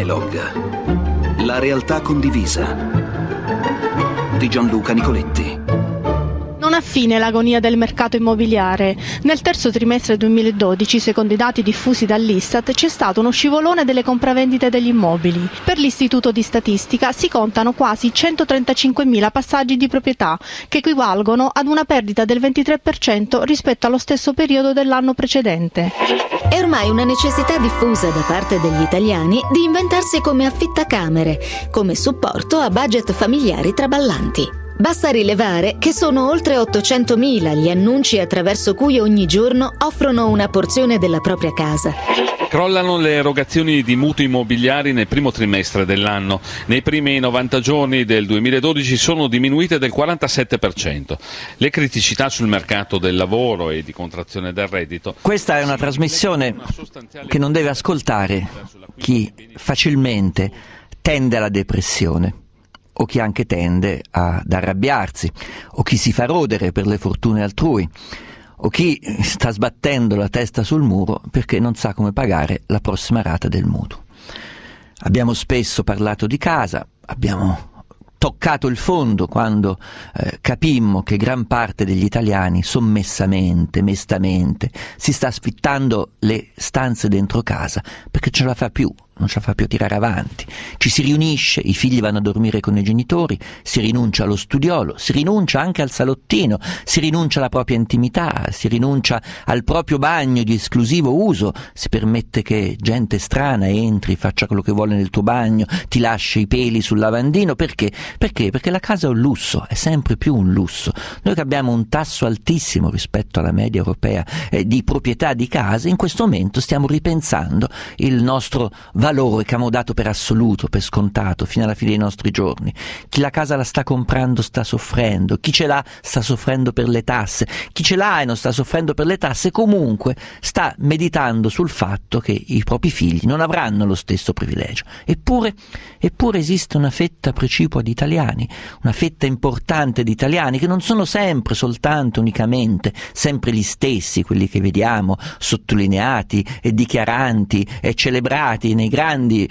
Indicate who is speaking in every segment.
Speaker 1: Dialogue. La realtà condivisa di Gianluca Nicoletti.
Speaker 2: Non ha fine l'agonia del mercato immobiliare. Nel terzo trimestre 2012, secondo i dati diffusi dall'Istat, c'è stato uno scivolone delle compravendite degli immobili. Per l'Istituto di Statistica si contano quasi 135.000 passaggi di proprietà, che equivalgono ad una perdita del 23% rispetto allo stesso periodo dell'anno precedente.
Speaker 3: È ormai una necessità diffusa da parte degli italiani di inventarsi come affittacamere, come supporto a budget familiari traballanti. Basta rilevare che sono oltre 800.000 gli annunci attraverso cui ogni giorno offrono una porzione della propria casa.
Speaker 4: Crollano le erogazioni di mutui immobiliari nel primo trimestre dell'anno. Nei primi 90 giorni del 2012 sono diminuite del 47%. Le criticità sul mercato del lavoro e di contrazione del reddito.
Speaker 5: Questa è una trasmissione che non deve ascoltare chi facilmente tende alla depressione, o chi anche tende ad arrabbiarsi, o chi si fa rodere per le fortune altrui, o chi sta sbattendo la testa sul muro perché non sa come pagare la prossima rata del mutuo. Abbiamo spesso parlato di casa, abbiamo toccato il fondo quando capimmo che gran parte degli italiani sommessamente, mestamente, si sta affittando le stanze dentro casa perché ce la fa più. Non ce la fa più tirare avanti, ci si riunisce, i figli vanno a dormire con i genitori, si rinuncia allo studiolo, si rinuncia anche al salottino, si rinuncia alla propria intimità, si rinuncia al proprio bagno di esclusivo uso, si permette che gente strana entri, faccia quello che vuole nel tuo bagno, ti lascia i peli sul lavandino. Perché? Perché la casa è un lusso, è sempre più un lusso. Noi che abbiamo un tasso altissimo rispetto alla media europea di proprietà di case, in questo momento stiamo ripensando il nostro valore che abbiamo dato per assoluto, per scontato, fino alla fine dei nostri giorni. Chi la casa la sta comprando sta soffrendo, chi ce l'ha sta soffrendo per le tasse, chi ce l'ha e non sta soffrendo per le tasse comunque sta meditando sul fatto che i propri figli non avranno lo stesso privilegio. Eppure esiste una fetta precipua di italiani, una fetta importante di italiani che non sono sempre, soltanto, unicamente, sempre gli stessi, quelli che vediamo sottolineati e dichiaranti e celebrati nei grandi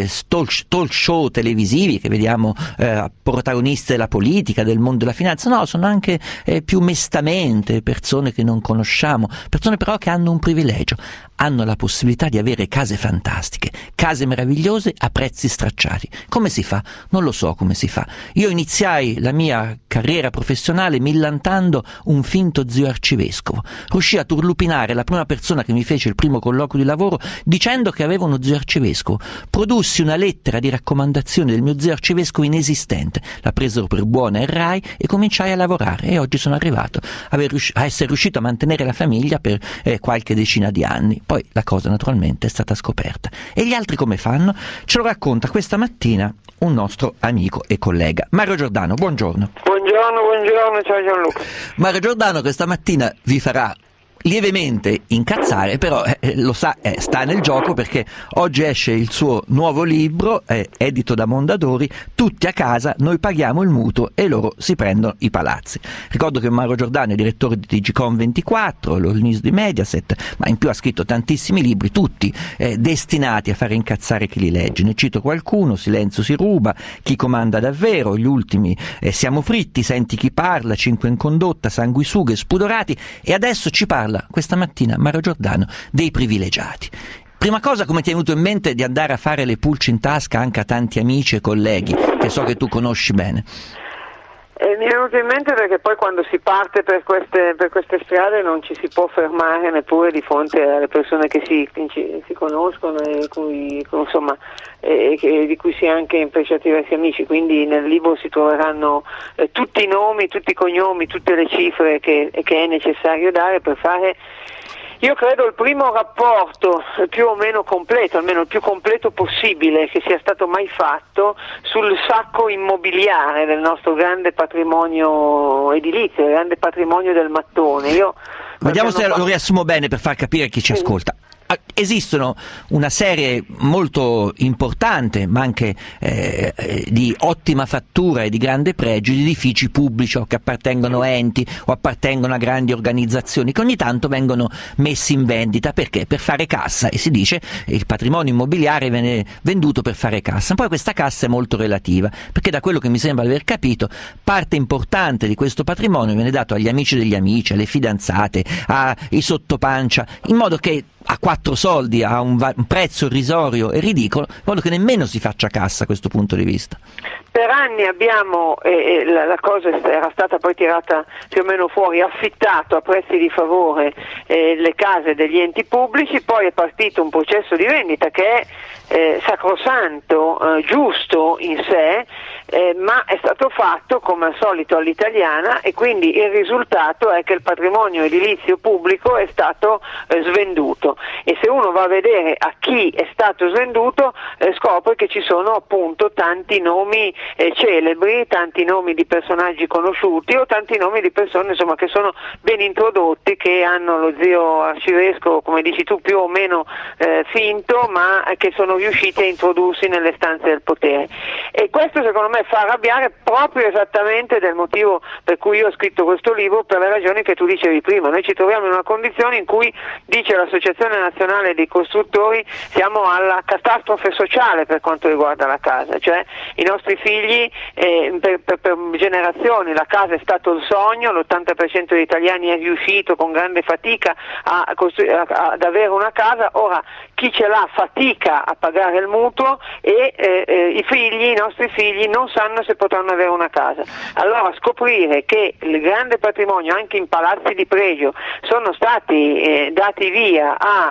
Speaker 5: talk show televisivi che vediamo protagonisti della politica, del mondo della finanza. No, sono anche più mestamente persone che non conosciamo, persone però che hanno un privilegio, hanno la possibilità di avere case fantastiche, case meravigliose a prezzi stracciati. Come si fa? Non lo so come si fa. Io iniziai la mia carriera professionale millantando un finto zio arcivescovo. Riuscii a turlupinare la prima persona che mi fece il primo colloquio di lavoro dicendo che avevo uno zio arcivescovo. Produssi una lettera di raccomandazione del mio zio arcivescovo inesistente, la presero per buona il RAI e cominciai a lavorare, e oggi sono arrivato a essere riuscito a mantenere la famiglia per qualche decina di anni. Poi la cosa naturalmente è stata scoperta. E gli altri come fanno? Ce lo racconta questa mattina un nostro amico e collega, Mario Giordano. Buongiorno.
Speaker 6: Buongiorno, ciao Gianluca.
Speaker 5: Mario Giordano questa mattina vi farà lievemente incazzare, però lo sa, sta nel gioco, perché oggi esce il suo nuovo libro, edito da Mondadori, Tutti a casa, noi paghiamo il mutuo e loro si prendono i palazzi. Ricordo che Mario Giordano è direttore di TGCOM24, l'All News di Mediaset, ma in più ha scritto tantissimi libri, tutti destinati a fare incazzare chi li legge. Ne cito qualcuno: Silenzio si ruba, Chi comanda davvero, gli ultimi Siamo fritti, Senti chi parla, 5 in condotta, Sanguisughe, Spudorati, e adesso ci parla questa mattina Mario Giordano dei privilegiati. Prima cosa, come ti è venuto in mente di andare a fare le pulci in tasca anche a tanti amici e colleghi che so che tu conosci bene?
Speaker 6: Mi è venuto in mente perché poi quando si parte per queste strade non ci si può fermare neppure di fronte alle persone che si conoscono e di cui si è anche impreciati diversi amici, quindi nel libro si troveranno tutti i nomi, tutti i cognomi, tutte le cifre che è necessario dare per fare, io credo, il primo rapporto più o meno completo, almeno il più completo possibile che sia stato mai fatto sul sacco immobiliare del nostro grande patrimonio edilizio, il grande patrimonio del mattone.
Speaker 5: Vediamo se lo riassumo bene per far capire a chi ci ascolta. esistono una serie molto importante, ma anche di ottima fattura e di grande pregio, di edifici pubblici che appartengono a enti o appartengono a grandi organizzazioni che ogni tanto vengono messi in vendita. Perché? Per fare cassa, e si dice il patrimonio immobiliare viene venduto per fare cassa. Poi questa cassa è molto relativa, perché da quello che mi sembra di aver capito, parte importante di questo patrimonio viene dato agli amici degli amici, alle fidanzate, ai sottopancia, in modo che a 4 soldi, a un prezzo irrisorio e ridicolo, in modo che nemmeno si faccia cassa a questo punto di vista.
Speaker 6: Per anni abbiamo, la cosa era stata poi tirata più o meno fuori, affittato a prezzi di favore le case degli enti pubblici, poi è partito un processo di vendita che è sacrosanto, giusto in sé, ma è stato fatto come al solito all'italiana, e quindi il risultato è che il patrimonio edilizio pubblico è stato svenduto, e se uno va a vedere a chi è stato svenduto scopre che ci sono appunto tanti nomi celebri, tanti nomi di personaggi conosciuti o tanti nomi di persone insomma che sono ben introdotti, che hanno lo zio arcivescovo, come dici tu, più o meno finto, ma che sono riusciti a introdursi nelle stanze del potere. E questo secondo me fa arrabbiare proprio esattamente del motivo per cui io ho scritto questo libro, per le ragioni che tu dicevi prima. Noi ci troviamo in una condizione in cui, dice l'Associazione Nazionale dei Costruttori, siamo alla catastrofe sociale per quanto riguarda la casa, cioè i nostri figli per generazioni la casa è stato il sogno, l'80% degli italiani è riuscito con grande fatica ad avere una casa, ora chi ce l'ha fatica a pagare il mutuo e i nostri figli non sanno se potranno avere una casa. Allora scoprire che il grande patrimonio anche in palazzi di pregio sono stati dati via a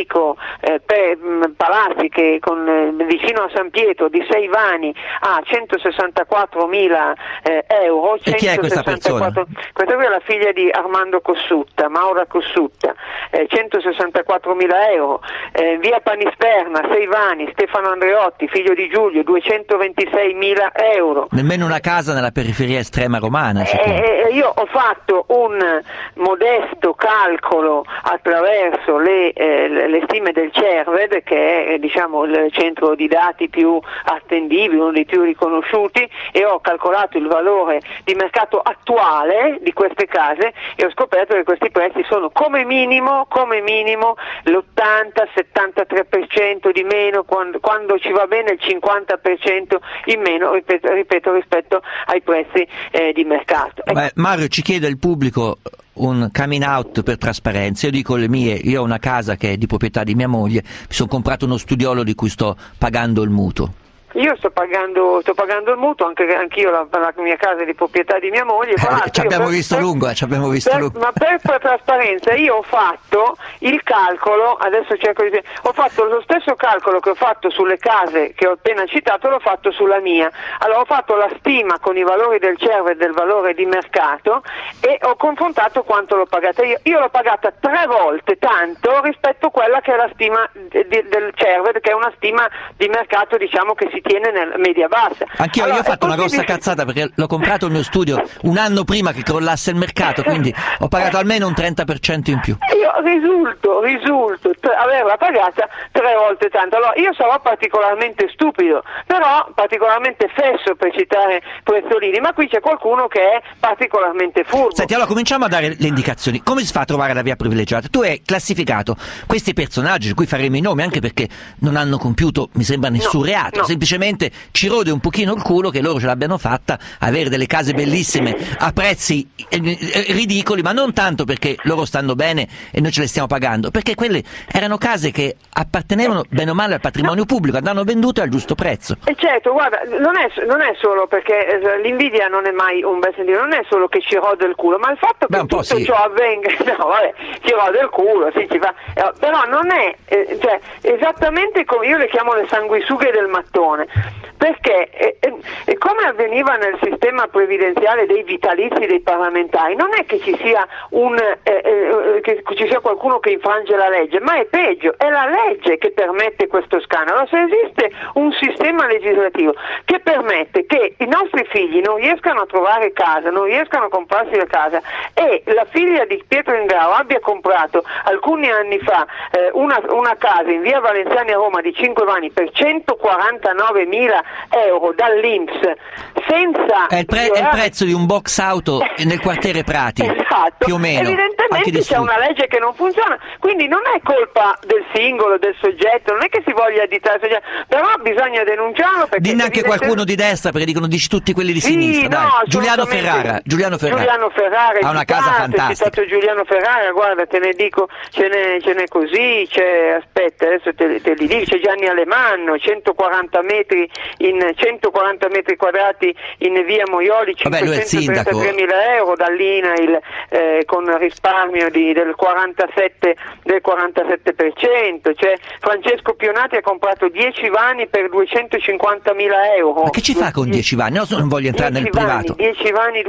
Speaker 6: per palazzi che vicino a San Pietro di 6 vani a 164.000 euro.
Speaker 5: E chi è questa persona?
Speaker 6: Questa qui è la figlia di Armando Cossutta, Maura Cossutta, 164.000 euro. Via Panisperna, 6 vani, Stefano Andreotti, figlio di Giulio, 226.000 euro.
Speaker 5: Nemmeno una casa nella periferia estrema romana.
Speaker 6: Io ho fatto un modesto calcolo attraverso le stime del CERVED, che è il centro di dati più attendibili, uno dei più riconosciuti, e ho calcolato il valore di mercato attuale di queste case e ho scoperto che questi prezzi sono come minimo l'80-73% di meno, quando ci va bene il 50% in meno, ripeto, rispetto ai prezzi di mercato.
Speaker 5: Mario, ci chiede il pubblico un coming out per trasparenza. Io dico le mie, io ho una casa che è di proprietà di mia moglie, mi sono comprato uno studiolo di cui sto pagando il mutuo.
Speaker 6: Io sto pagando il mutuo, anch'io la mia casa è di proprietà di mia moglie.
Speaker 5: Ci abbiamo visto lungo.
Speaker 6: Ma per trasparenza io ho fatto il calcolo, adesso ho fatto lo stesso calcolo che ho fatto sulle case che ho appena citato, l'ho fatto sulla mia. Allora ho fatto la stima con i valori del CERVED e del valore di mercato e ho confrontato quanto l'ho pagata io. Io l'ho pagata 3 volte tanto rispetto a quella che è la stima del CERVED, che è una stima di mercato che si tiene nella media bassa.
Speaker 5: Anch'io ho fatto una grossa cazzata, perché l'ho comprato il mio studio un anno prima che crollasse il mercato, quindi ho pagato almeno un 30% in più. Io
Speaker 6: risulto averla pagata 3 volte tanto. Allora io sarò particolarmente stupido, però particolarmente fesso, per citare Prezzolini, ma qui c'è qualcuno che è particolarmente furbo.
Speaker 5: Senti, allora cominciamo a dare le indicazioni. Come si fa a trovare la via privilegiata? Tu hai classificato questi personaggi, di cui faremo i nomi, anche perché non hanno compiuto, mi sembra, nessun reato, semplicemente ci rode un pochino il culo che loro ce l'abbiano fatta avere delle case bellissime a prezzi ridicoli, ma non tanto perché loro stanno bene e noi ce le stiamo pagando, perché quelle erano case che appartenevano bene o male al patrimonio pubblico, andavano vendute al giusto prezzo.
Speaker 6: E certo, guarda, non è solo perché l'invidia non è mai un bel sentire, non è solo che ci rode il culo, ma il fatto che tutto ciò avvenga, ci rode il culo, ci fa, però non è, esattamente come io le chiamo le sanguisughe del mattone. funzione, perché come avveniva nel sistema previdenziale dei vitalizi dei parlamentari, non è che ci sia qualcuno che infrange la legge, ma è peggio, è la legge che permette questo scandalo. Se esiste un sistema legislativo che permette che i nostri figli non riescano a trovare casa, non riescano a comprarsi la casa, e la figlia di Pietro Ingrao abbia comprato alcuni anni fa una casa in via Valenziani a Roma di 5 vani per 149.000 euro dall'INPS, senza
Speaker 5: è il prezzo di un box auto nel quartiere Prati,
Speaker 6: esatto,
Speaker 5: più o meno.
Speaker 6: Evidentemente c'è una legge che non funziona, quindi non è colpa del singolo, del soggetto, non è che si voglia additare il soggetto, però bisogna denunciarlo, perché
Speaker 5: dinne anche qualcuno di destra, perché dici tutti quelli di sinistra, dai.
Speaker 6: No,
Speaker 5: Giuliano Ferrara ha una casa fantastica.
Speaker 6: Giuliano Ferrara, guarda, te ne dico, ce n'è così, aspetta, adesso te li dico, c'è Gianni Alemanno, 140 metri quadrati in via Moioli, 533.000 euro dall'INAIL, con risparmio del 47%. C'è Francesco Pionati, ha comprato 10 vani per 250.000 euro.
Speaker 5: Ma che ci fa con 10 vani? No, non voglio entrare nel privato.
Speaker 6: 10 vani,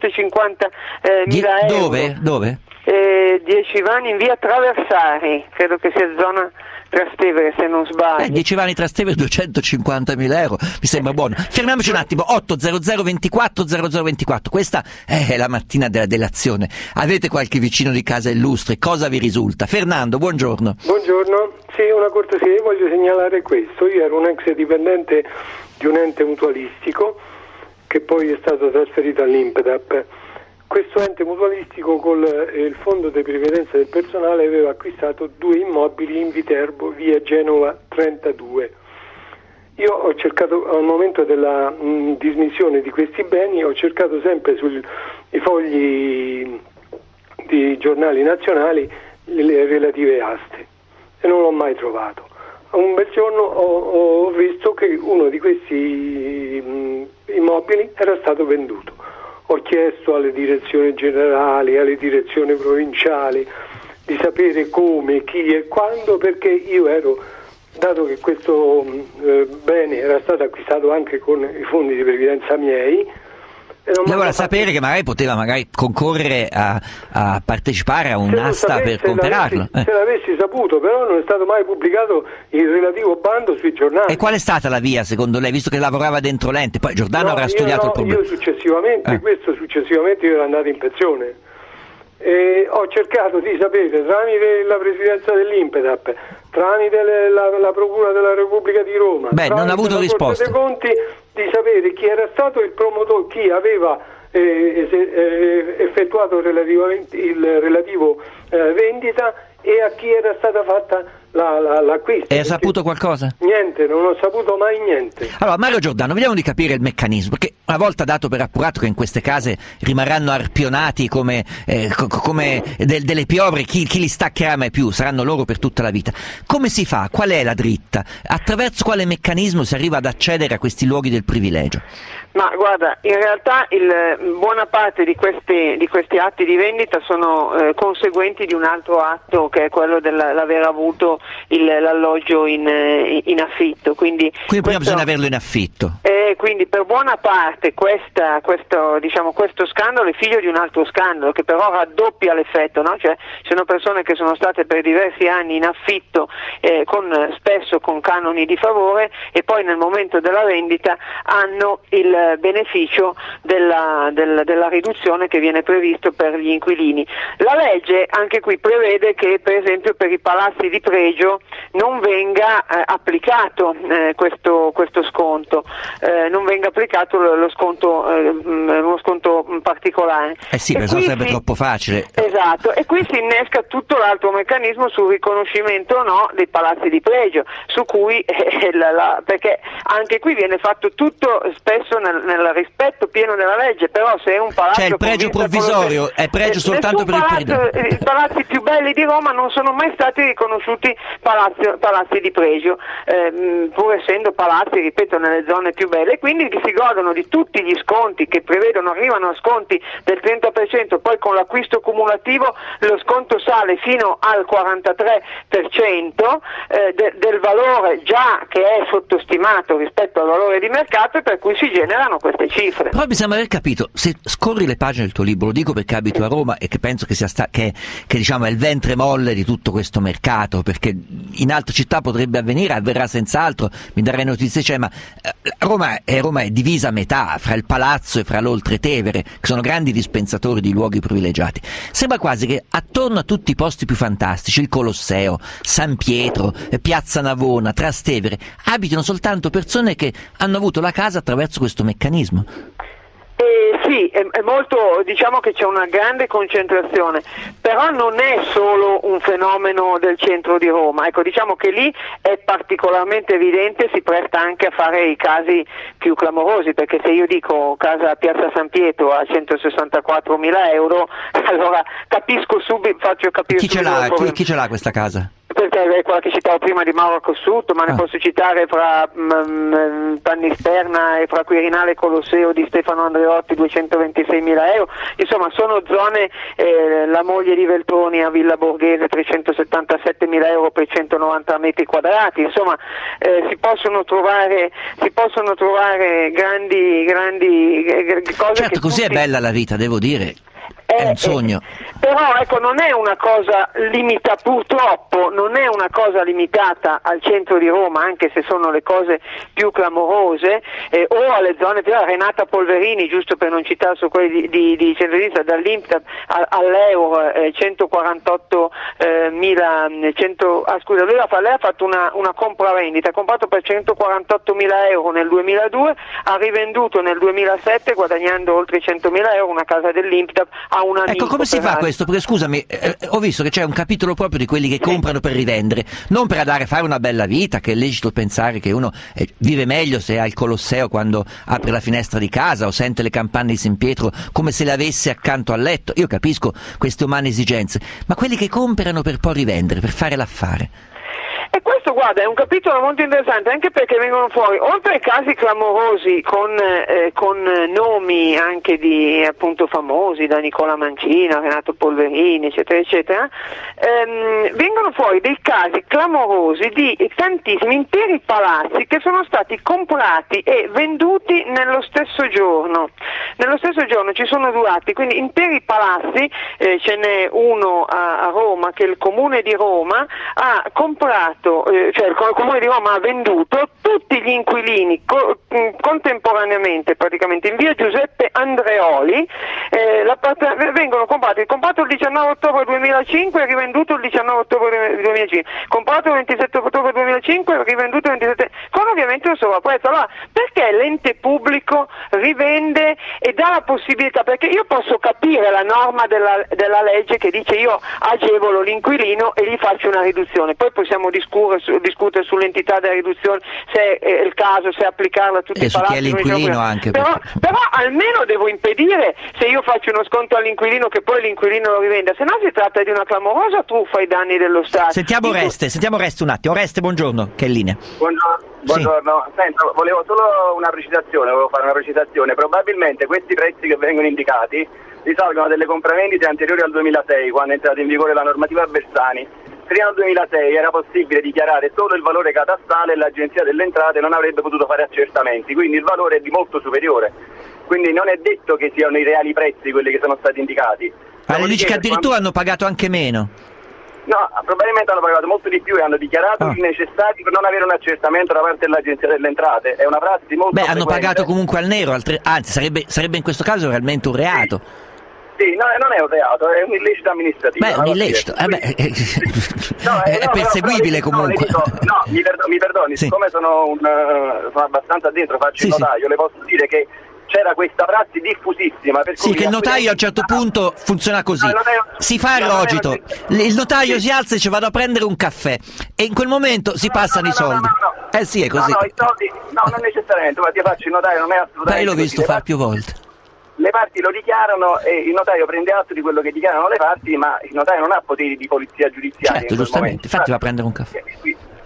Speaker 6: 250.000 euro.
Speaker 5: Dove?
Speaker 6: 10 vani in via Traversari, credo che sia zona Trastevere, se non sbaglio.
Speaker 5: 10 vani Trastevere, 250.000 euro, mi sembra buono. Fermiamoci un attimo. 800 24 0024, questa è la mattina dell'azione. Avete qualche vicino di casa illustre? Cosa vi risulta? Fernando, buongiorno.
Speaker 7: Buongiorno, sì, una cortesia, voglio segnalare questo. Io ero un ex dipendente di un ente mutualistico che poi è stato trasferito all'Impedap. Questo ente mutualistico con il fondo di previdenza del personale aveva acquistato 2 immobili in Viterbo, via Genova 32. Io ho cercato, al momento della dismissione di questi beni, ho cercato sempre sui fogli di giornali nazionali le relative aste e non l'ho mai trovato. Un bel giorno ho visto che uno di questi immobili era stato venduto. Ho chiesto alle direzioni generali, alle direzioni provinciali di sapere come, chi e quando, perché io ero, dato che questo bene era stato acquistato anche con i fondi di previdenza miei,
Speaker 5: allora sapere che magari poteva concorrere a partecipare a un'asta per comprarlo.
Speaker 7: Se l'avessi saputo, però non è stato mai pubblicato il relativo bando sui giornali.
Speaker 5: E qual è stata la via secondo lei, visto che lavorava dentro l'ente? Poi Giordano avrà studiato il problema.
Speaker 7: Io successivamente io ero andato in pensione e ho cercato di sapere tramite la presidenza dell'Impedap, tramite la Procura della Repubblica di Roma,
Speaker 5: non ha avuto risposta.
Speaker 7: Conti, di sapere chi era stato il promotore, chi aveva effettuato il relativo vendita e a chi era stata fatta l'acquisto.
Speaker 5: E ha saputo qualcosa?
Speaker 7: Niente, non ho saputo mai niente.
Speaker 5: Allora Mario Giordano, vediamo di capire il meccanismo, perché una volta dato per appurato che in queste case rimarranno arpionati come delle piovre, chi li staccherà mai più, saranno loro per tutta la vita. Come si fa? Qual è la dritta? Attraverso quale meccanismo si arriva ad accedere a questi luoghi del privilegio?
Speaker 6: Ma guarda, in realtà buona parte di questi atti di vendita sono conseguenti di un altro atto, che è quello dell'aver avuto l'alloggio in affitto. Quindi
Speaker 5: prima bisogna averlo in affitto.
Speaker 6: Quindi per buona parte questo scandalo è figlio di un altro scandalo, che però raddoppia l'effetto, no? Cioè sono persone che sono state per diversi anni in affitto, spesso con canoni di favore, e poi nel momento della vendita hanno il beneficio della riduzione che viene previsto per gli inquilini. La legge anche qui prevede che per esempio per i palazzi di pregio non venga applicato questo sconto, non venga applicato uno sconto particolare.
Speaker 5: Sì, perché sarebbe troppo facile.
Speaker 6: Esatto, e qui si innesca tutto l'altro meccanismo sul riconoscimento o no dei palazzi di pregio, su cui perché anche qui viene fatto tutto spesso nel rispetto pieno della legge, però se è un palazzo,
Speaker 5: cioè il pregio provvisorio è pregio soltanto per il periodo.
Speaker 6: I palazzi più belli di Roma non sono mai stati riconosciuti palazzi di pregio, pur essendo palazzi, ripeto, nelle zone più belle Raffaele, e quindi si godono di tutti gli sconti che prevedono, arrivano a sconti del 30%, poi con l'acquisto cumulativo lo sconto sale fino al 43% del valore già che è sottostimato rispetto al valore di mercato, e per cui si generano queste cifre.
Speaker 5: Però mi sembra aver capito, se scorri le pagine del tuo libro, lo dico perché abito a Roma e che penso che sia che diciamo è il ventre molle di tutto questo mercato, perché in altre città potrebbe avverrà senz'altro, mi darai notizie, ma Roma è divisa a metà fra il Palazzo e fra l'Oltretevere, che sono grandi dispensatori di luoghi privilegiati. Sembra quasi che attorno a tutti i posti più fantastici, il Colosseo, San Pietro, Piazza Navona, Trastevere, abitino soltanto persone che hanno avuto la casa attraverso questo meccanismo.
Speaker 6: Sì, è molto, diciamo che c'è una grande concentrazione, però non è solo un fenomeno del centro di Roma, ecco, diciamo che lì è particolarmente evidente, si presta anche a fare i casi più clamorosi, perché se io dico casa a Piazza San Pietro a 164.000 euro, allora capisco subito, faccio capire
Speaker 5: chi ce l'ha questa casa?
Speaker 6: Perché è quella che citavo prima di Mauro Cossuto, ma ne posso citare fra Pannisterna e fra Quirinale e Colosseo di Stefano Andreotti 226.000 euro, insomma sono zone, la moglie di Veltroni a Villa Borghese 377.000 euro per 190 metri quadrati, insomma si possono trovare grandi cose.
Speaker 5: Certo, così è bella la vita, devo dire. È un sogno.
Speaker 6: Però ecco, non è una cosa limitata, purtroppo non è una cosa limitata al centro di Roma, anche se sono le cose più clamorose, o alle zone più. Renata Polverini, giusto per non citare su quelli di centrodestra, dall'Impta all'Euro 148.000, scusa, lei ha fatto una compravendita, ha comprato per 148.000 euro nel 2002, ha rivenduto nel 2007 guadagnando oltre 100.000 euro una casa dell'Impta a un amico.
Speaker 5: Ecco, come si fa questo? Perché scusami, ho visto che c'è un capitolo proprio di quelli che comprano per rivendere, non per andare a fare una bella vita, che è lecito pensare che uno vive meglio se ha il Colosseo quando apre la finestra di casa o sente le campane di San Pietro come se le avesse accanto al letto. Io capisco queste umane esigenze, ma quelli che comprano per poi rivendere, per fare l'affare.
Speaker 6: E questo, guarda, è un capitolo molto interessante, anche perché vengono fuori, oltre ai casi clamorosi con nomi anche di appunto famosi, da Nicola Mancina, Renato Polverini, eccetera, eccetera, vengono fuori dei casi clamorosi di tantissimi interi palazzi che sono stati comprati e venduti nello stesso giorno. Nello stesso giorno ci sono durati, quindi interi palazzi, ce n'è uno a Roma che il Comune di Roma ha comprato, cioè il Comune di Roma ha venduto tutti gli inquilini contemporaneamente, praticamente in via Giuseppe Andreoli, vengono comprati, comprato il 19 ottobre 2005 e rivenduto il 19 ottobre 2005, comprato il 27 ottobre 2005 e rivenduto il 27, con ovviamente un sovrapprezzo. Allora, perché l'ente pubblico rivende e dà la possibilità? Perché io posso capire la norma della legge che dice io agevolo l'inquilino e gli faccio una riduzione, poi possiamo discutere sull'entità della riduzione, se è il caso, se applicarla a tutti i palazzi.
Speaker 5: E su chi è l'inquilino anche.
Speaker 6: Però almeno devo impedire, se io faccio uno sconto all'inquilino, che poi l'inquilino lo rivenda, se no si tratta di una clamorosa truffa ai danni dello Stato.
Speaker 5: Sentiamo Oreste un attimo. Oreste, buongiorno, che è in linea.
Speaker 8: Buongiorno.
Speaker 5: Sì.
Speaker 8: Senta, volevo fare una precisazione. Probabilmente questi prezzi che vengono indicati risalgono delle compravendite anteriori al 2006, quando è entrata in vigore la normativa Bersani. Fino al 2006 era possibile dichiarare solo il valore catastale e l'Agenzia delle Entrate non avrebbe potuto fare accertamenti, quindi il valore è di molto superiore. Quindi non è detto che siano i reali prezzi quelli che sono stati indicati.
Speaker 5: Ma le dici che addirittura hanno pagato anche meno?
Speaker 8: No, probabilmente hanno pagato molto di più e hanno dichiarato il necessario per non avere un accertamento da parte dell'Agenzia delle Entrate. È una prassi molto frequente.
Speaker 5: Hanno pagato comunque al nero, anzi sarebbe in questo caso realmente un reato.
Speaker 8: Sì, no, non è un reato, è un illecito amministrativo.
Speaker 5: Beh, è un illecito, è perseguibile comunque.
Speaker 8: Mi perdoni, sì. Siccome sono abbastanza dentro, faccio il notaio, le posso dire che c'era questa prassi diffusissima. Per cui
Speaker 5: che il notaio a un certo punto funziona così, si fa il rogito, il notaio si alza e dice vado a prendere un caffè e in quel momento si passano i soldi. Sì, è così.
Speaker 8: I soldi, non necessariamente, ma ti faccio il notaio, non è assolutamente.
Speaker 5: L'ho visto fare più volte.
Speaker 8: Le parti lo dichiarano e il notaio prende atto di quello che dichiarano le parti, ma il notaio non ha poteri di polizia giudiziaria.
Speaker 5: Certo, giustamente, infatti va a prendere un caffè.
Speaker 8: Dopodiché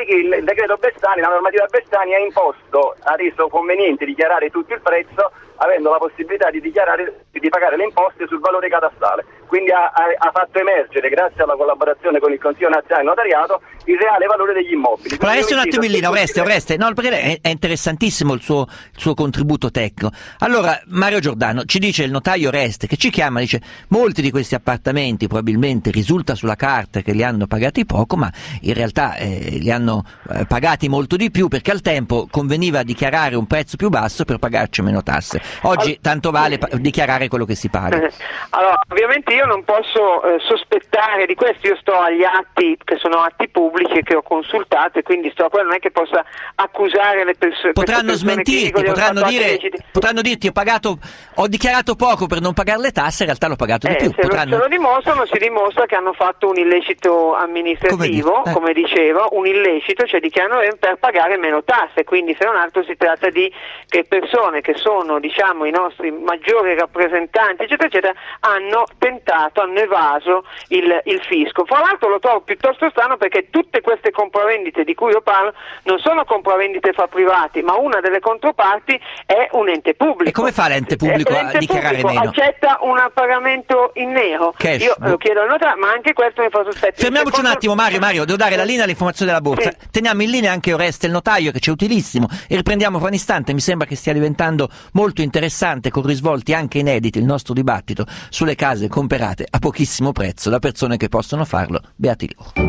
Speaker 8: Dopodiché il decreto Bersani, la normativa Bersani ha reso conveniente dichiarare tutto il prezzo, avendo la possibilità di pagare le imposte sul valore catastale. Quindi ha fatto emergere, grazie alla collaborazione con il Consiglio Nazionale Notariato, il reale valore degli immobili.
Speaker 5: Ma resti un attimo in linea, Oreste, no, perché è interessantissimo il suo contributo tecnico. Allora, Mario Giordano, ci dice il notaio Oreste, che ci chiama, dice: molti di questi appartamenti probabilmente risulta sulla carta che li hanno pagati poco, ma in realtà li hanno pagati molto di più, perché al tempo conveniva dichiarare un prezzo più basso per pagarci meno tasse. Oggi tanto vale dichiarare quello che si paga.
Speaker 6: Allora, ovviamente io non posso sospettare di questo, io sto agli atti che sono atti pubblici che ho consultato, e quindi non è che possa accusare le persone.
Speaker 5: Potranno smentirti, potranno dirti ho dichiarato poco per non pagare le tasse, in realtà l'ho pagato di più.
Speaker 6: Se lo dimostrano, si dimostra che hanno fatto un illecito amministrativo, come dicevo, un illecito, cioè dichiarano per pagare meno tasse. Quindi se non altro si tratta di che persone che sono, diciamo, i nostri maggiori rappresentanti, eccetera eccetera, hanno evaso il fisco. Fra l'altro lo trovo piuttosto strano, perché tutte queste compravendite di cui io parlo non sono compravendite fra privati, ma una delle controparti è un ente pubblico.
Speaker 5: E come fa l'ente pubblico a dichiarare meno?
Speaker 6: Accetta un pagamento in nero.
Speaker 5: Cash.
Speaker 6: Io lo chiedo al notaio, ma anche questo mi fa sospetto.
Speaker 5: Fermiamoci un attimo, Mario, devo dare la linea all'informazione della borsa. Sì. Teniamo in linea anche Oreste il notaio, che c'è utilissimo, e riprendiamo fra un istante. Mi sembra che stia diventando molto interessante, con risvolti anche inediti, il nostro dibattito sulle case comperate a pochissimo prezzo da persone che possono farlo, beati loro.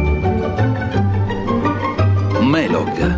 Speaker 1: Melog,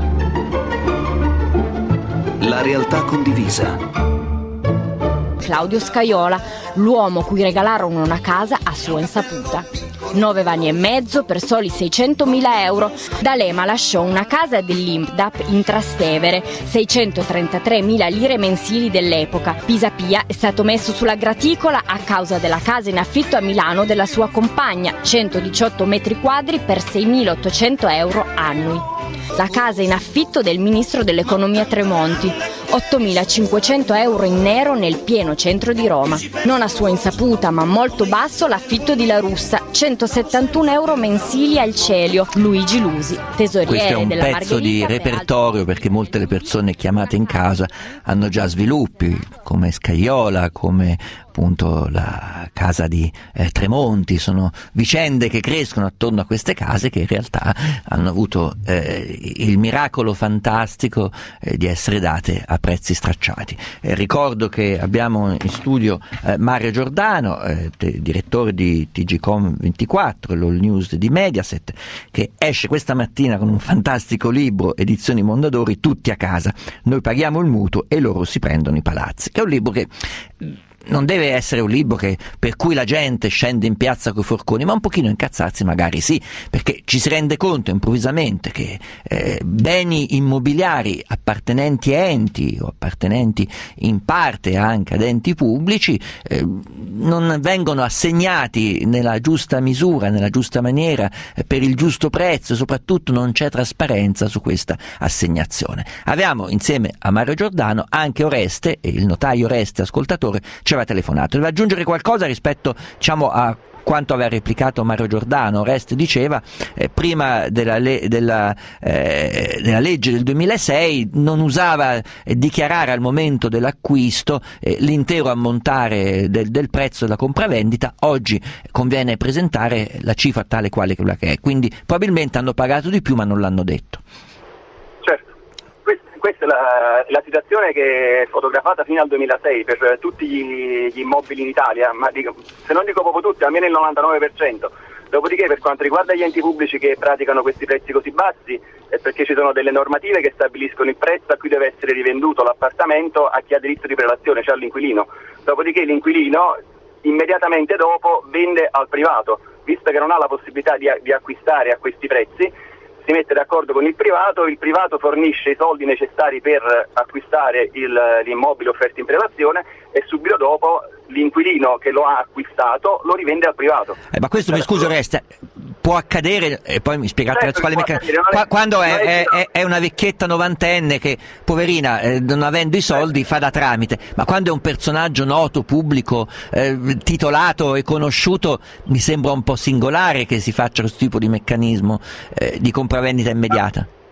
Speaker 1: la realtà condivisa.
Speaker 9: Claudio Scaiola, l'uomo cui regalarono una casa a sua insaputa. 9 anni e mezzo per soli 600.000 euro. D'Alema lasciò una casa dell'INPDAP in Trastevere, 633.000 lire mensili dell'epoca. Pisapia è stato messo sulla graticola a causa della casa in affitto a Milano della sua compagna, 118 metri quadri per 6.800 euro annui. La casa in affitto del ministro dell'economia Tremonti, 8.500 euro in nero nel pieno centro di Roma. Non a sua insaputa, ma molto basso, l'affitto di La Russa, 171 euro mensili al Celio. Luigi Lusi, tesoriere della Margherita.
Speaker 5: Questo è un pezzo di repertorio, perché molte le persone chiamate in casa hanno già sviluppi, come Scaiola, come appunto la casa di Tremonti. Sono vicende che crescono attorno a queste case, che in realtà hanno avuto il miracolo fantastico di essere date a prezzi stracciati. Ricordo che abbiamo in studio Mario Giordano, direttore di TGcom24, l'all news di Mediaset, che esce questa mattina con un fantastico libro, edizioni Mondadori, Tutti a casa, noi paghiamo il mutuo e loro si prendono i palazzi, che è un libro che non deve essere un libro per cui la gente scende in piazza coi forconi, ma un pochino incazzarsi magari sì, perché ci si rende conto improvvisamente che beni immobiliari appartenenti a enti o appartenenti in parte anche ad enti pubblici non vengono assegnati nella giusta misura, nella giusta maniera, per il giusto prezzo, e soprattutto non c'è trasparenza su questa assegnazione. Abbiamo insieme a Mario Giordano anche Oreste, e il notaio Oreste, ascoltatore, ci aveva telefonato. Deve aggiungere qualcosa rispetto, diciamo, a quanto aveva replicato Mario Giordano. Oreste diceva prima della legge del 2006 non usava dichiarare al momento dell'acquisto l'intero ammontare del prezzo della compravendita, oggi conviene presentare la cifra tale quale quella che è, quindi probabilmente hanno pagato di più ma non l'hanno detto.
Speaker 8: Questa è la situazione che è fotografata fino al 2006 per tutti gli immobili in Italia, ma se non dico proprio tutti, almeno il 99%. Dopodiché, per quanto riguarda gli enti pubblici che praticano questi prezzi così bassi, è perché ci sono delle normative che stabiliscono il prezzo a cui deve essere rivenduto l'appartamento a chi ha diritto di prelazione, cioè all'inquilino. Dopodiché l'inquilino immediatamente dopo vende al privato, visto che non ha la possibilità di acquistare a questi prezzi. Si mette d'accordo con il privato fornisce i soldi necessari per acquistare l'immobile offerto in prelazione, e subito dopo l'inquilino che lo ha acquistato lo rivende al privato.
Speaker 5: Ma questo, mi scuso Oreste, può accadere, e poi mi spiegate quale meccanismo, quando è una vecchietta novantenne che, poverina, non avendo i soldi fa da tramite, ma quando è un personaggio noto, pubblico, titolato e conosciuto, mi sembra un po' singolare che si faccia questo tipo di meccanismo di compravendita immediata.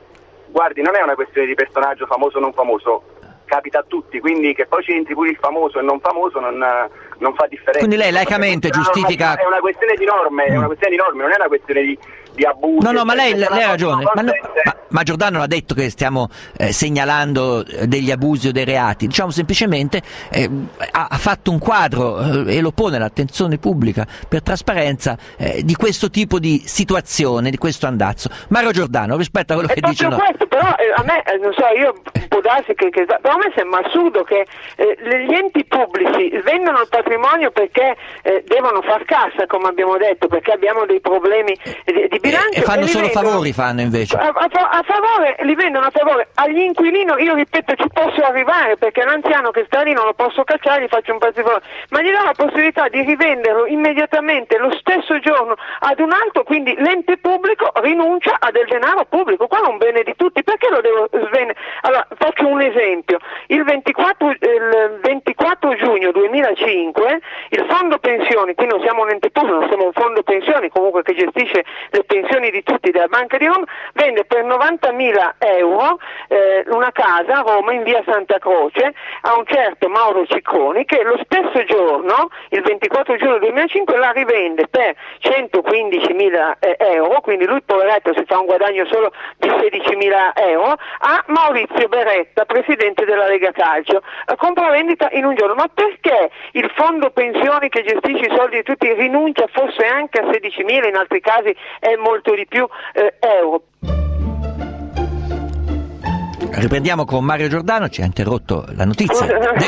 Speaker 8: guardi, non è una questione di personaggio famoso o non famoso, capita a tutti, quindi che poi ci entri pure il famoso e non famoso non fa differenza.
Speaker 5: Quindi lei laicamente giustifica...
Speaker 8: È una questione di norme, non è una questione di abuso.
Speaker 5: No, ma lei ha ragione. Ma Giordano ha detto che stiamo segnalando degli abusi o dei reati. Diciamo semplicemente ha fatto un quadro e lo pone all'attenzione pubblica per trasparenza di questo tipo di situazione, di questo andazzo. Mario Giordano, rispetto a quello che dice...
Speaker 6: questo, però a me, non so, io può darsi che però a me sembra assurdo che gli enti pubblici vendono il patrimonio perché devono far cassa, come abbiamo detto, perché abbiamo dei problemi di bilancio.
Speaker 5: E fanno solo favori, fanno invece.
Speaker 6: A favore, li vendono a favore. Agli inquilini, io ripeto, ci posso arrivare, perché l'anziano che sta lì non lo posso cacciare, gli faccio un pezzo di favore, ma gli do la possibilità di rivenderlo immediatamente, lo stesso giorno, ad un altro, quindi l'ente pubblico rinuncia a del denaro pubblico. Qua è un bene di tutti, perché lo devo svendere? Allora, faccio un esempio. Il 24 giugno 2005 il fondo pensioni, qui non siamo un ente pubblico, non siamo un fondo pensioni comunque che gestisce le pensioni di tutti della Banca di Roma, vende per 90.000 euro una casa a Roma in via Santa Croce a un certo Mauro Cicconi, che lo stesso giorno, il 24 giugno 2005, la rivende per 115.000 euro, quindi lui poveretto si fa un guadagno solo di 16.000 euro, a Maurizio Beretta, presidente della Lega Calcio, compravendita in un giorno. Ma perché il fondo pensioni che gestisce i soldi di tutti rinuncia forse anche a 16.000, in altri casi è molto di più, euro?
Speaker 5: Riprendiamo con Mario Giordano, ci ha interrotto la notizia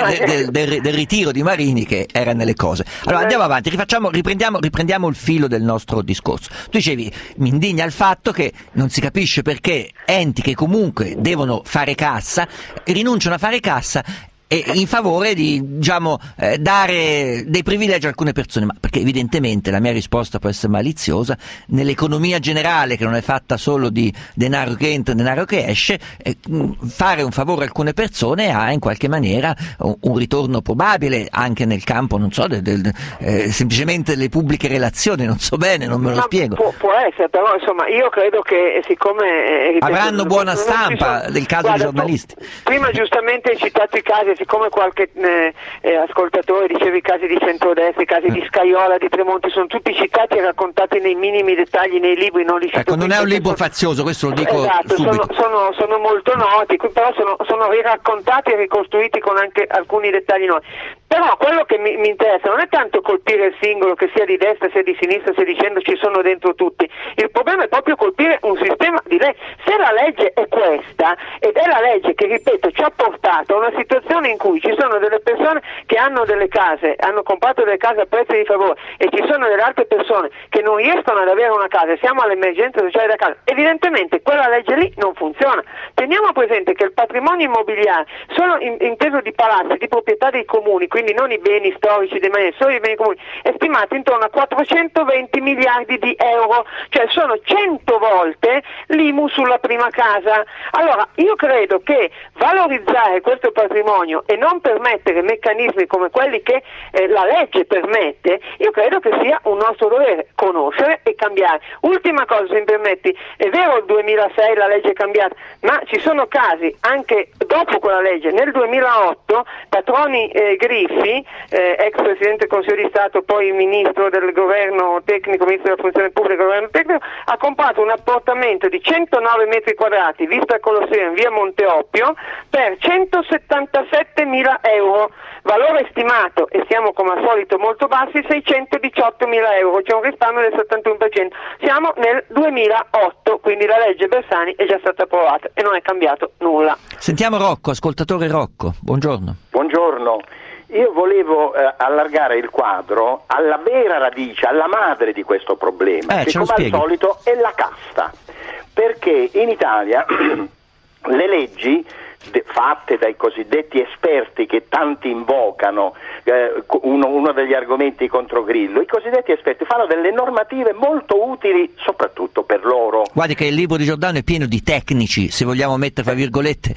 Speaker 5: del ritiro di Marini che era nelle cose. Allora andiamo avanti, riprendiamo il filo del nostro discorso. Tu dicevi, mi indigna il fatto che non si capisce perché enti che comunque devono fare cassa rinunciano a fare cassa in favore di, diciamo, dare dei privilegi a alcune persone, ma perché evidentemente la mia risposta può essere maliziosa. Nell'economia generale, che non è fatta solo di denaro che entra e denaro che esce, fare un favore a alcune persone ha in qualche maniera un ritorno probabile anche nel campo, non so, semplicemente delle pubbliche relazioni, non so bene, non me lo spiego.
Speaker 6: Può essere, però insomma io credo che siccome
Speaker 5: avranno buona stampa del caso dei giornalisti.
Speaker 6: Prima giustamente hai citato i casi, siccome qualche ascoltatore diceva i casi di centrodestra, i casi di Scajola, di Tremonti, sono tutti citati e raccontati nei minimi dettagli nei libri, non li cito.
Speaker 5: Ecco, non è un libro fazioso, questo lo dico subito.
Speaker 6: Sono molto noti, però sono riraccontati e ricostruiti con anche alcuni dettagli nuovi. Però quello che mi interessa non è tanto colpire il singolo, che sia di destra, sia di sinistra, sia dicendo ci sono dentro tutti. Il problema è proprio colpire un sistema di legge. Se la legge è questa, ed è la legge che, ripeto, ci ha portato a una situazione in cui ci sono delle persone che hanno delle case, hanno comprato delle case a prezzi di favore, e ci sono delle altre persone che non riescono ad avere una casa, siamo all'emergenza sociale della casa, evidentemente quella legge lì non funziona. Teniamo presente che il patrimonio immobiliare, solo inteso di palazzi, di proprietà dei comuni, quindi non i beni storici dei manieri, solo i beni comuni, è stimato intorno a 420 miliardi di euro, cioè sono 100 volte l'IMU sulla prima casa. Allora io credo che valorizzare questo patrimonio e non permettere meccanismi come quelli che la legge permette, io credo che sia un nostro dovere conoscere e cambiare. Ultima cosa, se mi permetti, è vero il 2006 la legge è cambiata, ma ci sono casi anche dopo quella legge. Nel 2008 Patroni Griffi, ex Presidente del Consiglio di Stato, poi Ministro del Governo Tecnico, Ministro della Funzione Pubblica, Governo Tecnico, ha comprato un appartamento di 109 metri quadrati, vista Colosseo in via Monteoppio, per 177.000 euro, valore stimato, e siamo come al solito molto bassi, 618.000 euro, c'è un risparmio del 71%. Siamo nel 2008, quindi la legge Bersani è già stata approvata e non è cambiato nulla.
Speaker 5: Sentiamo Rocco, ascoltatore Rocco, buongiorno.
Speaker 10: Buongiorno. Io volevo allargare il quadro alla vera radice, alla madre di questo problema, che come al solito è la casta, perché in Italia le leggi fatte dai cosiddetti esperti che tanti invocano, uno degli argomenti contro Grillo, i cosiddetti esperti fanno delle normative molto utili soprattutto per loro.
Speaker 5: Guardi che il libro di Giordano è pieno di tecnici, se vogliamo mettere fra virgolette,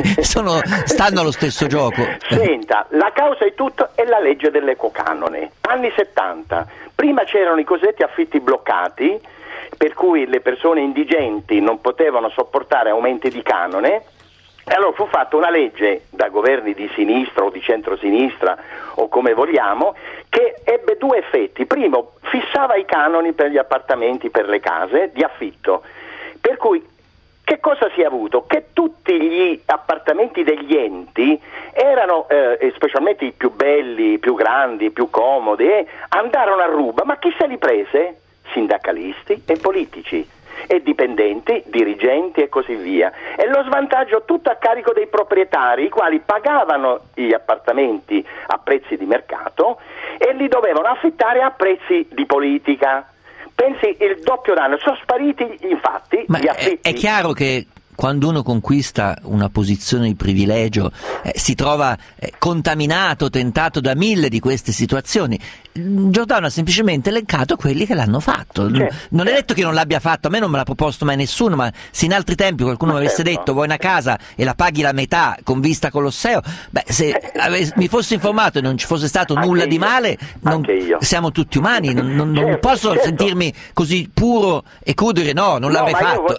Speaker 5: stanno allo stesso gioco.
Speaker 10: Senta, la causa di tutto è la legge dell'ecocanone, anni 70. Prima c'erano i cosiddetti affitti bloccati, per cui le persone indigenti non potevano sopportare aumenti di canone. E allora fu fatta una legge da governi di sinistra o di centrosinistra o come vogliamo, che ebbe due effetti. Primo, fissava i canoni per gli appartamenti, per le case di affitto, per cui che cosa si è avuto? Che tutti gli appartamenti degli enti erano, specialmente i più belli, i più grandi, i più comodi, andarono a ruba, ma chi se li prese? Sindacalisti e politici, e dipendenti, dirigenti e così via. E lo svantaggio tutto a carico dei proprietari, i quali pagavano gli appartamenti a prezzi di mercato e li dovevano affittare a prezzi di politica. Pensi, il doppio danno, sono spariti infatti gli affitti.
Speaker 5: È chiaro che quando uno conquista una posizione di privilegio si trova contaminato, tentato da mille di queste situazioni. Giordano ha semplicemente elencato quelli che l'hanno fatto. Non è detto che non l'abbia fatto, a me non me l'ha proposto mai nessuno, ma se in altri tempi qualcuno mi avesse detto vuoi una casa e la paghi la metà con vista Colosseo, se mi fossi informato e non ci fosse stato nulla di male, siamo tutti umani, non posso sentirmi così puro e crudo e dire no, non l'avrei fatto.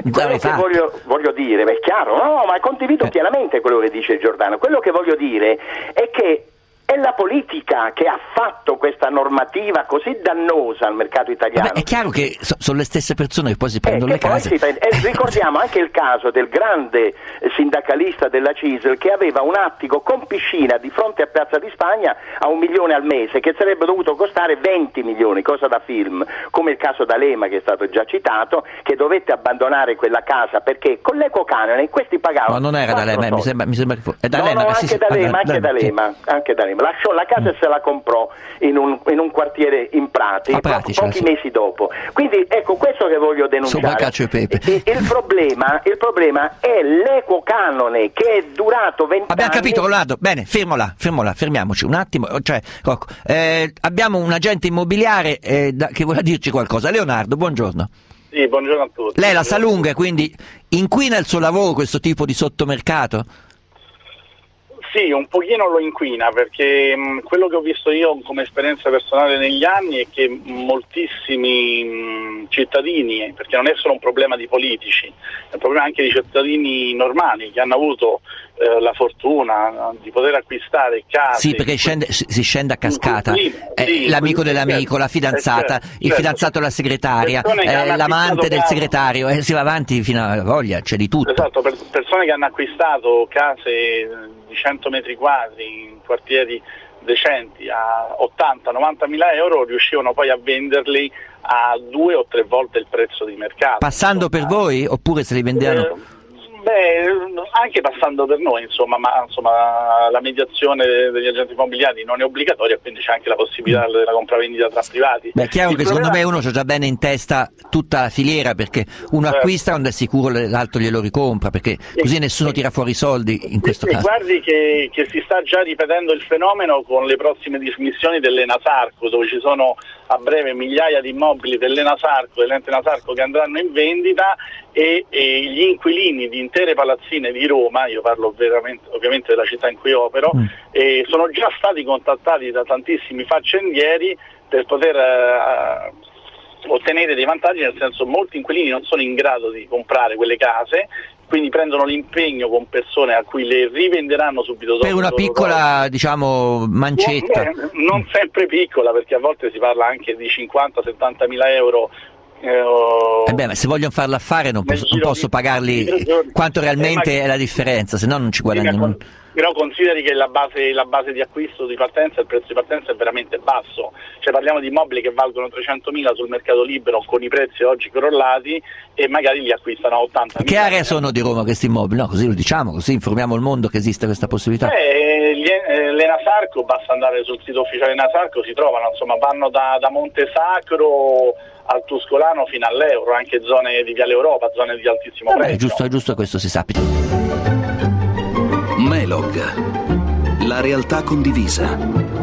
Speaker 10: Voglio dire, è chiaro, no, ma condivido pienamente quello che dice Giordano. Quello che voglio dire è che è la politica che ha fatto questa normativa così dannosa al mercato italiano.
Speaker 5: È chiaro che sono le stesse persone che poi si prendono le case.
Speaker 10: Ricordiamo anche il caso del grande sindacalista della CISL che aveva un attico con piscina di fronte a Piazza di Spagna a 1 milione al mese, che sarebbe dovuto costare 20 milioni, cosa da film, come il caso D'Alema che è stato già citato, che dovette abbandonare quella casa perché con l'equo canone questi pagavano.
Speaker 5: Ma non era D'Alema, mi sembra che è D'Alema.
Speaker 10: No, anche D'Alema. Lasciò la casa e se la comprò in un quartiere in Prati, pochi mesi dopo. Quindi ecco questo che voglio denunciare. Il problema è l'equo canone che è durato 20 anni.
Speaker 5: Abbiamo capito, Leonardo. Bene, fermiamoci un attimo. Abbiamo un agente immobiliare che vuole dirci qualcosa. Leonardo, buongiorno.
Speaker 11: Sì, buongiorno a tutti.
Speaker 5: Lei la sa lunga, quindi inquina il suo lavoro questo tipo di sottomercato?
Speaker 11: Sì, un pochino lo inquina, perché quello che ho visto io come esperienza personale negli anni è che moltissimi cittadini, perché non è solo un problema di politici, è un problema anche di cittadini normali che hanno avuto la fortuna di poter acquistare case.
Speaker 5: Sì, perché si scende a cascata. L'amico dell'amico, la fidanzata, il fidanzato della segretaria, l'amante del segretario, si va avanti fino a voglia, c'è di tutto.
Speaker 11: Esatto, persone che hanno acquistato case di 100 metri quadri in quartieri decenti a 80-90 mila euro riuscivano poi a venderli a 2 o 3 volte il prezzo di mercato.
Speaker 5: Passando per voi oppure se li vendevano?
Speaker 11: Anche passando per noi, ma la mediazione degli agenti immobiliari non è obbligatoria, quindi c'è anche la possibilità della compravendita tra privati.
Speaker 5: È chiaro che secondo me uno c'ha già bene in testa tutta la filiera, perché uno acquista quando è sicuro l'altro glielo ricompra, perché così nessuno tira fuori i soldi in questo caso.
Speaker 11: Guardi che si sta già ripetendo il fenomeno con le prossime dismissioni dell'Enasarco, dove ci sono a breve migliaia di immobili dell'Enasarco, dell'ente Enasarco, che andranno in vendita e gli inquilini di intere palazzine di Roma, io parlo ovviamente della città in cui opero, sono già stati contattati da tantissimi faccendieri per poter ottenere dei vantaggi, nel senso molti inquilini non sono in grado di comprare quelle case, quindi prendono l'impegno con persone a cui le rivenderanno subito dopo.
Speaker 5: Per una piccola, mancetta.
Speaker 11: Non sempre piccola, perché a volte si parla anche di 50-70 mila euro.
Speaker 5: Ma se vogliono farla affare non posso pagarli quanto realmente è la differenza, se no non ci guadagno.
Speaker 11: Però consideri che la base di acquisto di partenza, il prezzo di partenza è veramente basso, cioè parliamo di immobili che valgono 300.000 sul mercato libero con i prezzi oggi crollati e magari li acquistano a 80.000.
Speaker 5: Che area sono di Roma questi immobili? No, così lo diciamo, così informiamo il mondo che esiste questa possibilità.
Speaker 11: L'Enasarco, basta andare sul sito ufficiale Enasarco, si trovano, vanno da Monte Sacro al Tuscolano fino all'Euro, anche zone di Viale Europa, zone di altissimo prezzo.
Speaker 5: È giusto questo si sappia.
Speaker 1: Melog, la realtà condivisa.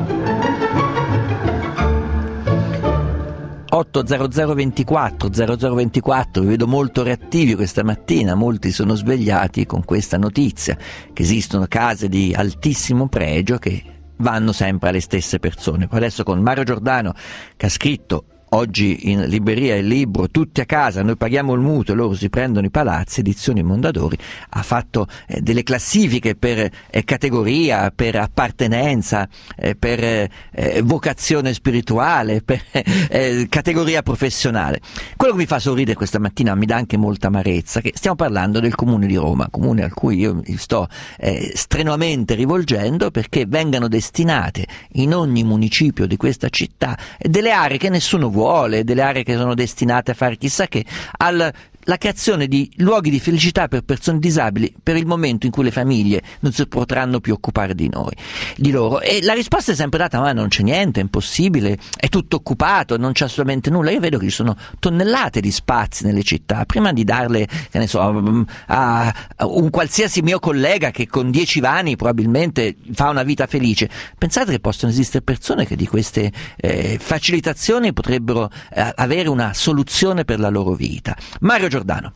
Speaker 5: 80024 vi vedo molto reattivi questa mattina, molti sono svegliati con questa notizia che esistono case di altissimo pregio che vanno sempre alle stesse persone. Poi adesso con Mario Giordano che ha scritto oggi in libreria il libro Tutti a casa, noi paghiamo il mutuo e loro si prendono i palazzi, Edizioni Mondadori ha fatto delle classifiche per categoria, per appartenenza, per vocazione spirituale, per categoria professionale. Quello che mi fa sorridere questa mattina, mi dà anche molta amarezza, che stiamo parlando del Comune di Roma, comune al cui io mi sto strenuamente rivolgendo perché vengano destinate in ogni municipio di questa città delle aree che nessuno vuole, delle aree che sono destinate a fare chissà che, alla creazione di luoghi di felicità per persone disabili per il momento in cui le famiglie non si potranno più occupare di loro. E la risposta è sempre data: ma non c'è niente, è impossibile, è tutto occupato, non c'è assolutamente nulla. Io vedo che ci sono tonnellate di spazi nelle città, prima di darle, che ne so, a un qualsiasi mio collega che con 10 vani probabilmente fa una vita felice. Pensate che possono esistere persone che di queste facilitazioni potrebbero avere una soluzione per la loro vita. Mario Giordano.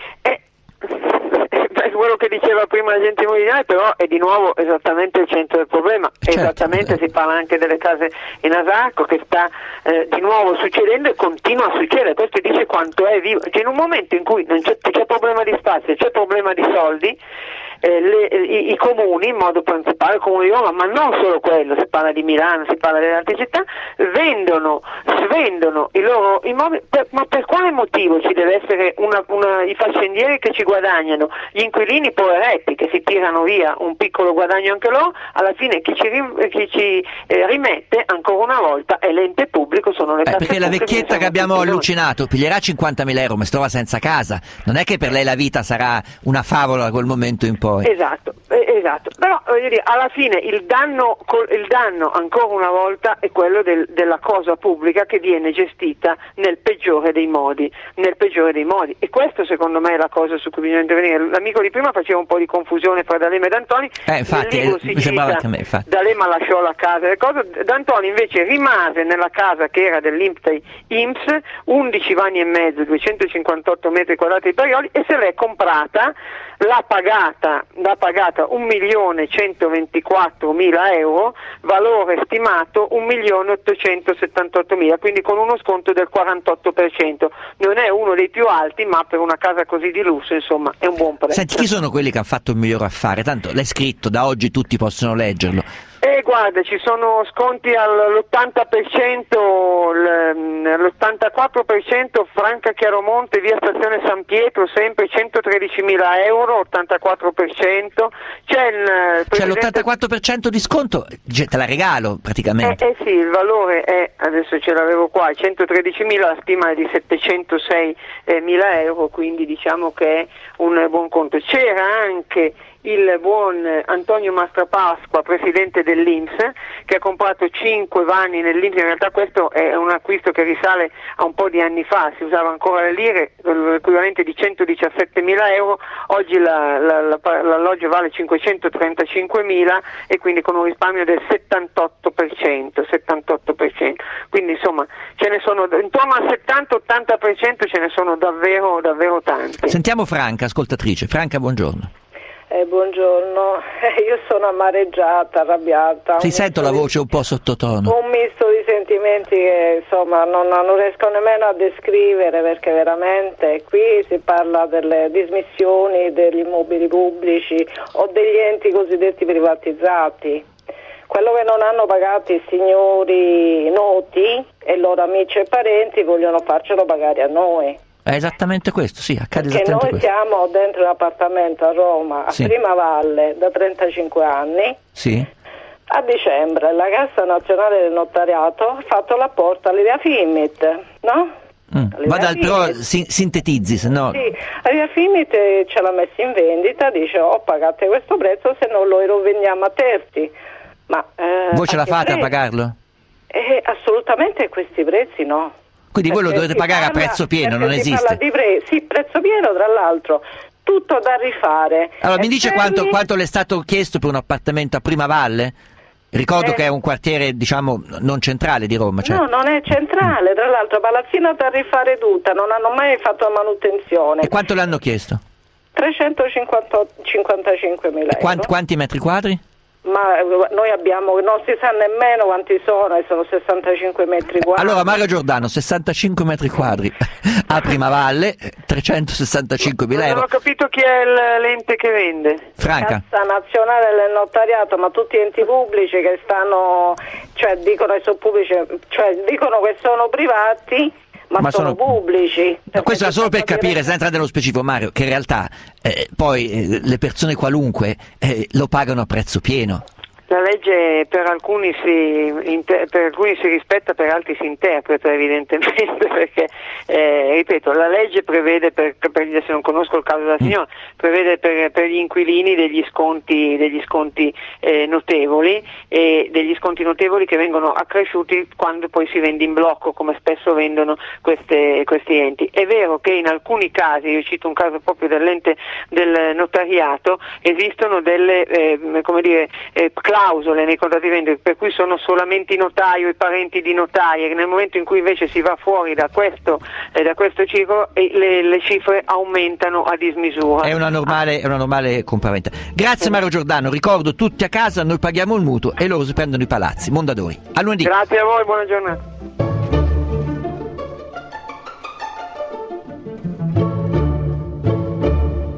Speaker 6: Quello che diceva prima l'agente immobiliare però è di nuovo esattamente il centro del problema. Certo, esattamente, si parla anche delle case in Asarco che sta di nuovo succedendo e continua a succedere. Questo dice quanto è vivo, cioè in un momento in cui non c'è problema di spazio, c'è problema di soldi, i comuni, in modo principale il Comune di Roma, ma non solo quello, si parla di Milano, si parla delle altre città, svendono i loro immobili. Ma per quale motivo ci deve essere i faccendieri che ci guadagnano, gli inquilini poveretti che si tirano via un piccolo guadagno anche loro? Alla fine chi ci rimette ancora una volta è l'ente pubblico, sono le casse
Speaker 5: perché la vecchietta che abbiamo allucinato piglierà 50.000 euro ma si trova senza casa, non è che per lei la vita sarà una favola da quel momento in poi.
Speaker 6: Esatto, però voglio dire, alla fine il danno ancora una volta è quello della cosa pubblica che viene gestita nel peggiore dei modi, e questo secondo me è la cosa su cui bisogna intervenire. L'amico di prima faceva un po' di confusione fra D'Alema e D'Antoni,
Speaker 5: infatti,
Speaker 6: nel libro si cita D'Alema lasciò la casa, D'Antoni invece rimase nella casa che era dell'INPS, 11 vani e mezzo, 258 metri quadrati di Parioli, e se l'è comprata, l'ha pagata 1.124.000 euro, valore stimato 1.878.000, quindi con uno sconto del 48%. Non è uno dei più alti, ma per una casa così di lusso, insomma, è un buon prezzo.
Speaker 5: Senti, chi sono quelli che hanno fatto il miglior affare? Tanto l'hai scritto, da oggi tutti possono leggerlo.
Speaker 6: Guarda, ci sono sconti all'80%, l'84% Franca Chiaromonte, via Stazione San Pietro, sempre 113.000 euro, 84%. C'è
Speaker 5: l'84% di sconto, te la regalo praticamente.
Speaker 6: Sì, il valore è, adesso ce l'avevo qua, 113.000, la stima è di 706.000 euro, quindi diciamo che è un buon conto. C'era anche il buon Antonio Mastrapasqua, presidente dell'INPS, che ha comprato 5 vani nell'INPS. In realtà questo è un acquisto che risale a un po' di anni fa, si usava ancora le lire, l'equivalente di 117.000 euro, oggi l'alloggio vale 535.000 e quindi con un risparmio del 78%. Quindi insomma ce ne sono intorno al 70-80%, ce ne sono davvero davvero tanti.
Speaker 5: Sentiamo Franca, ascoltatrice. Franca, buongiorno.
Speaker 12: Buongiorno, io sono amareggiata, arrabbiata.
Speaker 5: Ti sento la voce un po' sottotono.
Speaker 12: Un misto di sentimenti che insomma non riesco nemmeno a descrivere, perché veramente qui si parla delle dismissioni degli immobili pubblici o degli enti cosiddetti privatizzati. Quello che non hanno pagato i signori noti e loro amici e parenti vogliono farcelo pagare a noi.
Speaker 5: È esattamente questo, sì, accade
Speaker 12: perché
Speaker 5: esattamente questo.
Speaker 12: Noi siamo dentro un appartamento a Roma, a Primavalle, da 35 anni.
Speaker 5: Sì.
Speaker 12: A dicembre la Cassa Nazionale del Notariato ha fatto l'apporto all'Idea Fimit, no?
Speaker 5: Però sintetizzi, se no.
Speaker 12: Sì, l'Idea Fimit ce l'ha messo in vendita, dice pagate questo prezzo, se non lo vendiamo a terzi. Ma
Speaker 5: voi ce la fate a pagarlo?
Speaker 12: Assolutamente questi prezzi no.
Speaker 5: Quindi voi lo dovete pagare a prezzo pieno, non esiste?
Speaker 12: Sì, prezzo pieno, tra l'altro, tutto da rifare.
Speaker 5: Allora mi dice quanto le è stato chiesto per un appartamento a Primavalle? Ricordo che è un quartiere, diciamo, non centrale di Roma. Cioè.
Speaker 12: No, non è centrale, tra l'altro, palazzina da rifare tutta, non hanno mai fatto manutenzione.
Speaker 5: E quanto le hanno chiesto?
Speaker 12: 355.000 euro.
Speaker 5: Quanti metri quadri?
Speaker 12: Ma noi abbiamo, non si sa nemmeno quanti sono, e sono 65 metri quadri.
Speaker 5: Allora Mario Giordano, 65 metri quadri a Primavalle, 365.000 euro.
Speaker 6: Non ho capito chi è l'ente che vende.
Speaker 5: Franca.
Speaker 12: Cassa Nazionale del Notariato, ma tutti enti pubblici che stanno, cioè dicono che sono pubblici, cioè dicono che sono privati, ma sono pubblici.
Speaker 5: Questo era solo per capire, senza entrare nello specifico, Mario, che in realtà poi le persone qualunque lo pagano a prezzo pieno.
Speaker 6: La legge per alcuni si rispetta, per altri si interpreta evidentemente, perché ripeto, la legge prevede, adesso non conosco il caso della signora, prevede per gli inquilini degli sconti notevoli, e degli sconti notevoli che vengono accresciuti quando poi si vende in blocco, come spesso vendono questi enti. È vero che in alcuni casi, io cito un caso proprio dell'ente del notariato, esistono delle clausole nei contratti di vendita per cui sono solamente i notai o i parenti di notai, e nel momento in cui invece si va fuori da questo ciclo le cifre aumentano a dismisura.
Speaker 5: È una normale compravendita. Grazie Mario Giordano, ricordo, tutti a casa, noi paghiamo il mutuo e loro si prendono i palazzi. Mondadori. A lunedì.
Speaker 6: Grazie a voi, buona giornata.